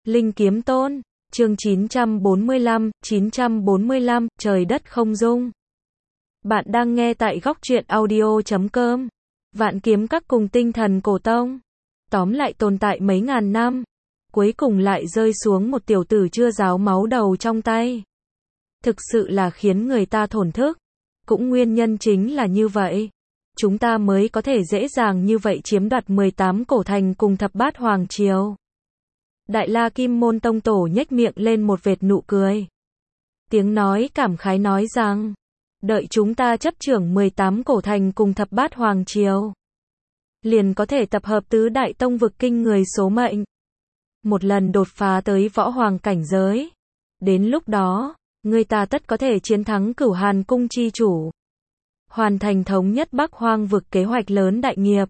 Linh Kiếm Tôn, chương 945, trời đất không dung. Bạn đang nghe tại góc truyện audio.com. Vạn kiếm các cùng tinh thần cổ tông. Tóm lại tồn tại mấy ngàn năm. Cuối cùng lại rơi xuống một tiểu tử chưa ráo máu đầu trong tay. Thực sự là khiến người ta thổn thức. Cũng nguyên nhân chính là như vậy. Chúng ta mới có thể dễ dàng như vậy chiếm đoạt 18 cổ thành cùng thập bát hoàng triều. Đại La Kim Môn Tông Tổ nhếch miệng lên một vệt nụ cười. Tiếng nói cảm khái nói rằng, đợi chúng ta chấp trưởng 18 cổ thành cùng thập bát hoàng triều, liền có thể tập hợp tứ đại tông vực kinh người số mệnh. Một lần đột phá tới võ hoàng cảnh giới. Đến lúc đó, người ta tất có thể chiến thắng Cửu Hàn Cung chi chủ. Hoàn thành thống nhất Bắc Hoang vực kế hoạch lớn đại nghiệp.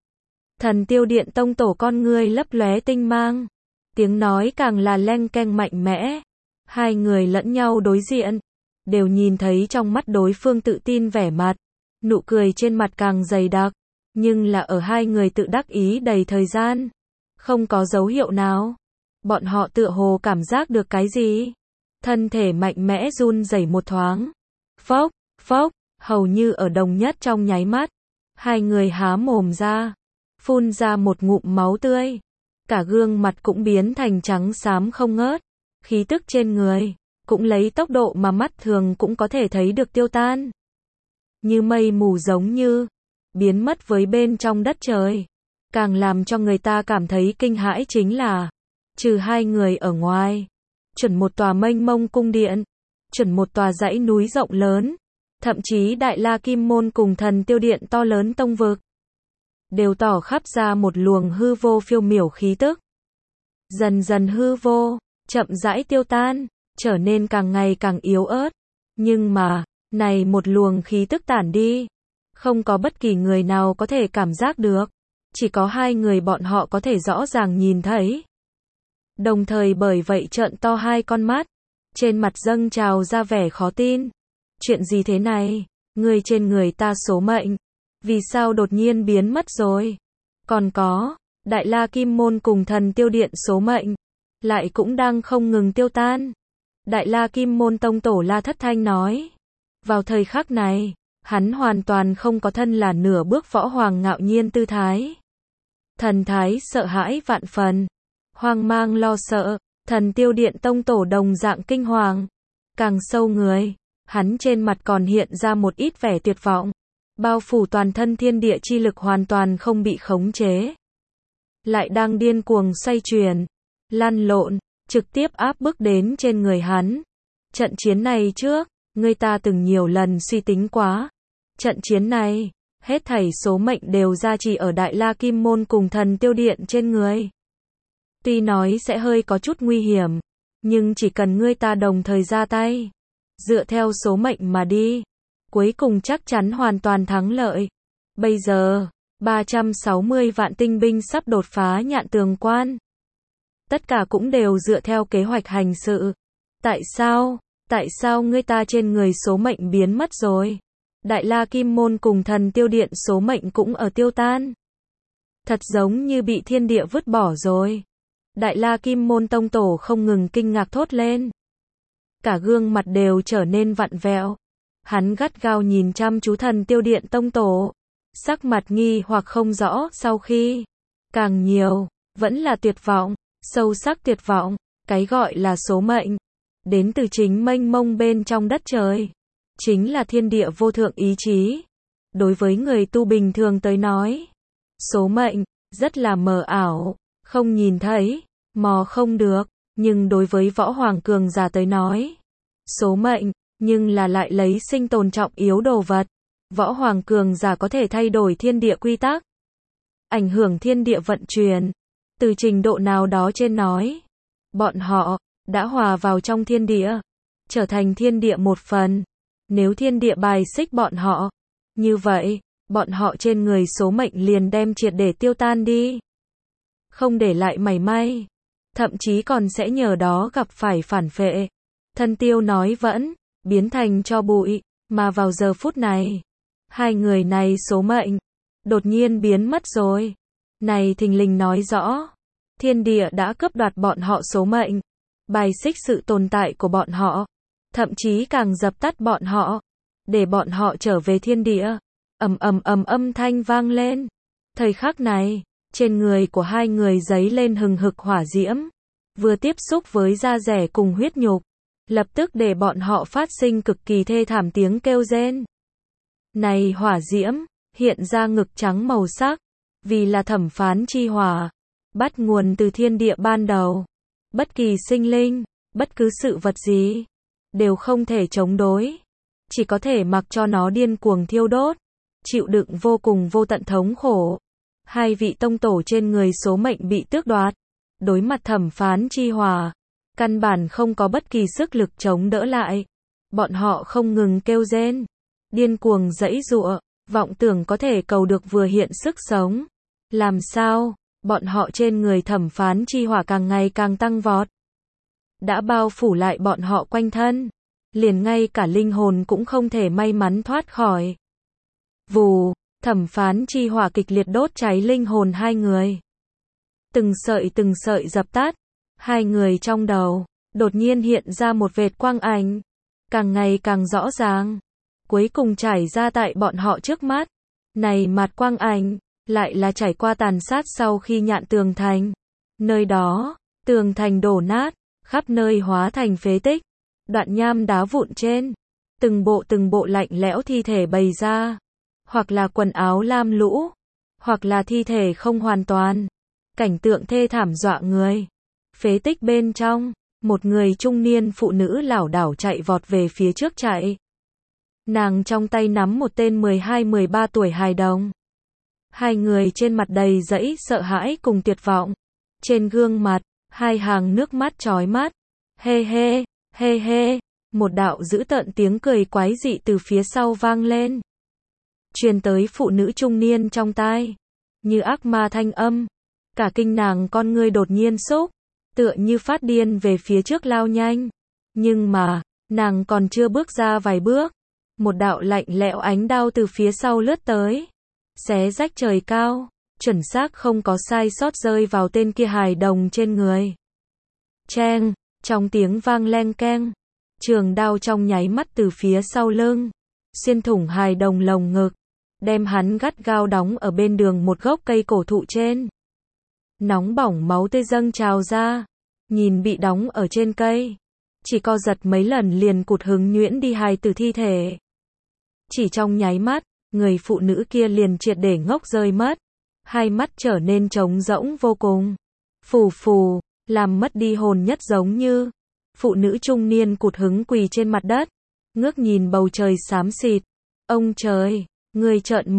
Thần Tiêu Điện Tông Tổ con ngươi lấp lóe tinh mang. Tiếng nói càng là leng keng mạnh mẽ. Hai người lẫn nhau đối diện, đều nhìn thấy trong mắt đối phương tự tin vẻ mặt. Nụ cười trên mặt càng dày đặc, nhưng là ở hai người tự đắc ý đầy thời gian. Không có dấu hiệu nào. Bọn họ tựa hồ cảm giác được cái gì. Thân thể mạnh mẽ run rẩy một thoáng. Phốc, phốc, hầu như ở đồng nhất trong nháy mắt. Hai người há mồm ra, phun ra một ngụm máu tươi. Cả gương mặt cũng biến thành trắng xám không ngớt. Khí tức trên người, cũng lấy tốc độ mà mắt thường cũng có thể thấy được tiêu tan. Như mây mù giống như, biến mất với bên trong đất trời. Càng làm cho người ta cảm thấy kinh hãi chính là, trừ hai người ở ngoài, chuẩn một tòa mênh mông cung điện, chuẩn một tòa dãy núi rộng lớn, thậm chí Đại La Kim Môn cùng Thần Tiêu Điện to lớn tông vực, đều tỏ khắp ra một luồng hư vô phiêu miểu khí tức. Dần dần hư vô, chậm rãi tiêu tan, trở nên càng ngày càng yếu ớt. Nhưng mà, này một luồng khí tức tản đi, không có bất kỳ người nào có thể cảm giác được. Chỉ có hai người bọn họ có thể rõ ràng nhìn thấy. Đồng thời bởi vậy trợn to hai con mắt, trên mặt dâng trào ra vẻ khó tin. Chuyện gì thế này? Người trên người ta số mệnh, vì sao đột nhiên biến mất rồi? Còn có, Đại La Kim Môn cùng Thần Tiêu Điện số mệnh, lại cũng đang không ngừng tiêu tan. Đại La Kim Môn Tông Tổ La Thất Thanh nói. Vào thời khắc này, hắn hoàn toàn không có thân là nửa bước võ hoàng ngạo nhiên tư thái. Thần thái sợ hãi vạn phần, hoang mang lo sợ. Thần Tiêu Điện Tông Tổ đồng dạng kinh hoàng. Càng sâu người, hắn trên mặt còn hiện ra một ít vẻ tuyệt vọng. Bao phủ toàn thân thiên địa chi lực hoàn toàn không bị khống chế, lại đang điên cuồng xoay chuyển, lăn lộn, trực tiếp áp bức đến trên người hắn. Trận chiến này trước, người ta từng nhiều lần suy tính quá. Trận chiến này, hết thảy số mệnh đều gia trì ở Đại La Kim Môn cùng Thần Tiêu Điện trên người. Tuy nói sẽ hơi có chút nguy hiểm, nhưng chỉ cần người ta đồng thời ra tay, dựa theo số mệnh mà đi, cuối cùng chắc chắn hoàn toàn thắng lợi. Bây giờ, 360 vạn tinh binh sắp đột phá Nhạn Tường Quan. Tất cả cũng đều dựa theo kế hoạch hành sự. Tại sao người ta trên người số mệnh biến mất rồi? Đại La Kim Môn cùng Thần Tiêu Điện số mệnh cũng ở tiêu tan. Thật giống như bị thiên địa vứt bỏ rồi. Đại La Kim Môn Tông Tổ không ngừng kinh ngạc thốt lên. Cả gương mặt đều trở nên vặn vẹo. Hắn gắt gao nhìn chăm chú Thần Tiêu Điện Tông Tổ. Sắc mặt nghi hoặc không rõ sau khi. Càng nhiều, vẫn là tuyệt vọng, sâu sắc tuyệt vọng. Cái gọi là số mệnh, đến từ chính mênh mông bên trong đất trời. Chính là thiên địa vô thượng ý chí. Đối với người tu bình thường tới nói, số mệnh, rất là mờ ảo, không nhìn thấy, mò không được. Nhưng đối với võ hoàng cường giả tới nói, số mệnh, nhưng là lại lấy sinh tồn trọng yếu đồ vật. Võ hoàng cường giả có thể thay đổi thiên địa quy tắc, ảnh hưởng thiên địa vận chuyển. Từ trình độ nào đó trên nói, bọn họ đã hòa vào trong thiên địa, trở thành thiên địa một phần. Nếu thiên địa bài xích bọn họ, như vậy, bọn họ trên người số mệnh liền đem triệt để tiêu tan đi. Không để lại mảy may, thậm chí còn sẽ nhờ đó gặp phải phản phệ. Thân tiêu nói vẫn, biến thành tro bụi, mà vào giờ phút này, hai người này số mệnh, đột nhiên biến mất rồi. Này thình lình nói rõ, Thiên địa đã cướp đoạt bọn họ số mệnh, bài xích sự tồn tại của bọn họ, thậm chí càng dập tắt bọn họ, để bọn họ trở về thiên địa. Ầm ầm ầm âm thanh vang lên. Thời khắc này, trên người của hai người giấy lên hừng hực hỏa diễm, vừa tiếp xúc với da rẻ cùng huyết nhục, lập tức để bọn họ phát sinh cực kỳ thê thảm tiếng kêu rên. Này hỏa diễm, hiện ra ngực trắng màu sắc, vì là thẩm phán chi hỏa, bắt nguồn từ thiên địa ban đầu. Bất kỳ sinh linh, bất cứ sự vật gì, đều không thể chống đối, chỉ có thể mặc cho nó điên cuồng thiêu đốt, chịu đựng vô cùng vô tận thống khổ. Hai vị tông tổ trên người số mệnh bị tước đoạt, đối mặt thẩm phán chi hỏa, căn bản không có bất kỳ sức lực chống đỡ lại. Bọn họ không ngừng kêu rên, điên cuồng giãy giụa, vọng tưởng có thể cầu được vừa hiện sức sống. Làm sao? Bọn họ trên người thẩm phán chi hỏa càng ngày càng tăng vọt, đã bao phủ lại bọn họ quanh thân, liền ngay cả linh hồn cũng không thể may mắn thoát khỏi. Vù, thẩm phán chi hỏa kịch liệt đốt cháy linh hồn hai người. Từng sợi dập tắt, hai người trong đầu, đột nhiên hiện ra một vệt quang ảnh, càng ngày càng rõ ràng, cuối cùng trải ra tại bọn họ trước mắt. Này mạt quang ảnh, lại là trải qua tàn sát sau khi nhạn tường thành. Nơi đó, tường thành đổ nát, khắp nơi hóa thành phế tích, đoạn nham đá vụn trên, từng bộ lạnh lẽo thi thể bày ra, hoặc là quần áo lam lũ, hoặc là thi thể không hoàn toàn. Cảnh tượng thê thảm dọa người. Phế tích bên trong, một người trung niên phụ nữ lảo đảo chạy vọt về phía trước chạy. Nàng trong tay nắm một tên 12-13 tuổi hài đồng. Hai người trên mặt đầy dẫy sợ hãi cùng tuyệt vọng. Trên gương mặt, hai hàng nước mắt chói mắt. Hê hê, hê hê, một đạo dữ tợn tiếng cười quái dị từ phía sau vang lên, truyền tới phụ nữ trung niên trong tai, như ác ma thanh âm. Cả kinh nàng con ngươi đột nhiên sốc, tựa như phát điên về phía trước lao nhanh. Nhưng mà, nàng còn chưa bước ra vài bước, một đạo lạnh lẽo ánh đao từ phía sau lướt tới, xé rách trời cao, chuẩn xác không có sai sót rơi vào tên kia hài đồng trên người. Cheng, trong tiếng vang leng keng, trường đao trong nháy mắt từ phía sau lưng, xuyên thủng hài đồng lồng ngực, đem hắn gắt gao đóng ở bên đường một gốc cây cổ thụ trên. Nóng bỏng máu tươi dâng trào ra, nhìn bị đóng ở trên cây, chỉ co giật mấy lần liền cụt hứng nhuyễn đi hài tử thi thể. Chỉ trong nháy mắt, người phụ nữ kia liền triệt để ngốc rơi mất, hai mắt trở nên trống rỗng vô cùng. Phù phù, làm mất đi hồn nhất giống như. Phụ nữ trung niên cụt hứng quỳ trên mặt đất, ngước nhìn bầu trời xám xịt. Ông trời, ngươi trợn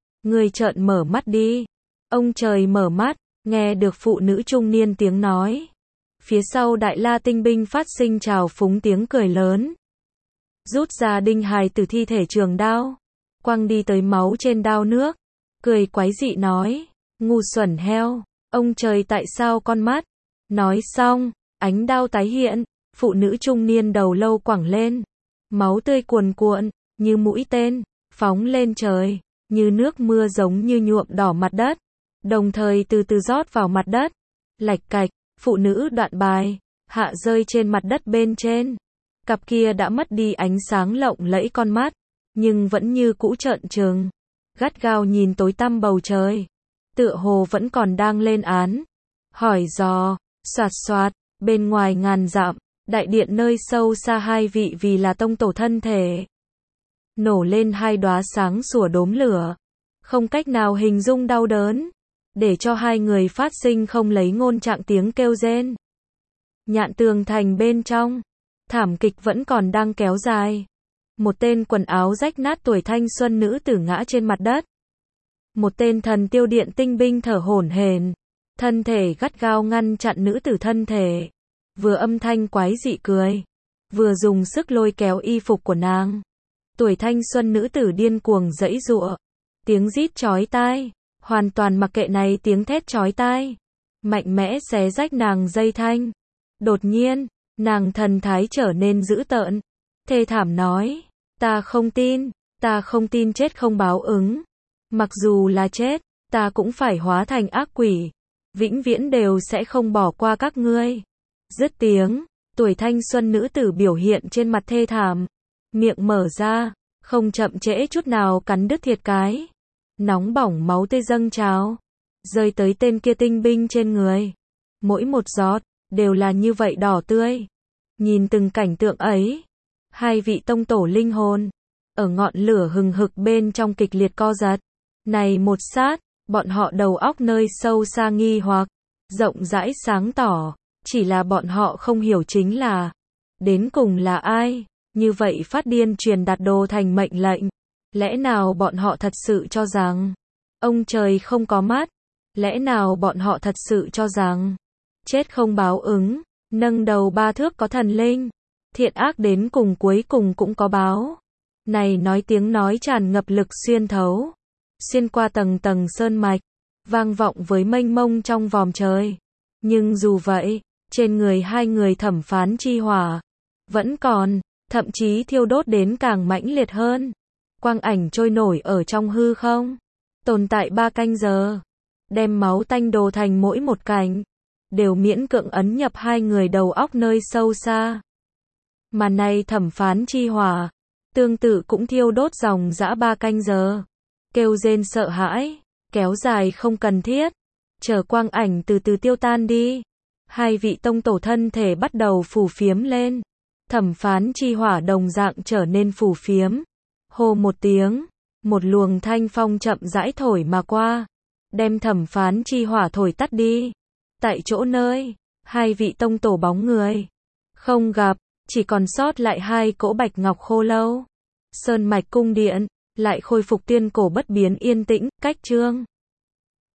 mở mắt đi. Ông trời mở mắt, nghe được phụ nữ trung niên tiếng nói. Phía sau Đại La tinh binh phát sinh trào phúng tiếng cười lớn. Rút ra đinh hài từ thi thể trường đao, quăng đi tới máu trên đao nước, cười quái dị nói, ngu xuẩn heo, ông trời tại sao con mắt? Nói xong, ánh đao tái hiện, phụ nữ trung niên đầu lâu quẳng lên, máu tươi cuồn cuộn, như mũi tên, phóng lên trời, như nước mưa giống như nhuộm đỏ mặt đất, đồng thời từ từ rót vào mặt đất. Lạch cạch, phụ nữ đoạn bài, hạ rơi trên mặt đất bên trên. Cặp kia đã mất đi ánh sáng lộng lẫy con mắt, nhưng vẫn như cũ trợn trừng, gắt gao nhìn tối tăm bầu trời, tựa hồ vẫn còn đang lên án. Hỏi dò, xoạt xoạt, bên ngoài ngàn dặm, đại điện nơi sâu xa hai vị vì là tông tổ thân thể, nổ lên hai đóa sáng sủa đốm lửa, không cách nào hình dung đau đớn, để cho hai người phát sinh không lấy ngôn trạng tiếng kêu rên. Nhạn tường thành bên trong, thảm kịch vẫn còn đang kéo dài. Một tên quần áo rách nát tuổi thanh xuân nữ tử ngã trên mặt đất. Một tên thần tiêu điện tinh binh thở hổn hển, thân thể gắt gao ngăn chặn nữ tử thân thể, vừa âm thanh quái dị cười, vừa dùng sức lôi kéo y phục của nàng. Tuổi thanh xuân nữ tử điên cuồng giãy giụa, tiếng rít chói tai, hoàn toàn mặc kệ này tiếng thét chói tai, mạnh mẽ xé rách nàng dây thanh. Đột nhiên, nàng thần thái trở nên dữ tợn, thê thảm nói, ta không tin chết không báo ứng. Mặc dù là chết, ta cũng phải hóa thành ác quỷ. vĩnh viễn đều sẽ không bỏ qua các ngươi. Dứt tiếng, tuổi thanh xuân nữ tử biểu hiện trên mặt thê thảm, miệng mở ra, không chậm trễ chút nào cắn đứt thịt cái. Nóng bỏng máu tươi dâng trào, rơi tới tên kia tinh binh trên người. Mỗi một giọt, đều là như vậy đỏ tươi. Nhìn từng cảnh tượng ấy, hai vị tông tổ linh hồn, ở ngọn lửa hừng hực bên trong kịch liệt co giật. Này một sát, bọn họ đầu óc nơi sâu xa nghi hoặc, rộng rãi sáng tỏ, chỉ là bọn họ không hiểu chính là, đến cùng là ai, như vậy phát điên truyền đạt đồ thành mệnh lệnh. Lẽ nào bọn họ thật sự cho rằng, ông trời không có mắt? Lẽ nào bọn họ thật sự cho rằng, chết không báo ứng, nâng đầu ba thước có thần linh, thiện ác đến cùng cuối cùng cũng có báo? Này nói tiếng nói tràn ngập lực xuyên thấu, xuyên qua tầng tầng sơn mạch, vang vọng với mênh mông trong vòm trời. Nhưng dù vậy, trên người hai người thẩm phán chi hỏa, vẫn còn, thậm chí thiêu đốt đến càng mãnh liệt hơn. Quang ảnh trôi nổi ở trong hư không, tồn tại 3 canh giờ, đem máu tanh đồ thành mỗi một cảnh, đều miễn cưỡng ấn nhập hai người đầu óc nơi sâu xa. Mà này thẩm phán chi hỏa, tương tự cũng thiêu đốt dòng dã 3 canh giờ, kêu rên sợ hãi, kéo dài không cần thiết, chờ quang ảnh từ từ tiêu tan đi. Hai vị tông tổ thân thể bắt đầu phù phiếm lên, thẩm phán chi hỏa đồng dạng trở nên phù phiếm. Hô một tiếng, một luồng thanh phong chậm rãi thổi mà qua, đem thẩm phán chi hỏa thổi tắt đi. Tại chỗ nơi, hai vị tông tổ bóng người không gặp, chỉ còn sót lại hai cỗ bạch ngọc khô lâu. Sơn mạch cung điện lại khôi phục tiên cổ bất biến yên tĩnh. Cách chương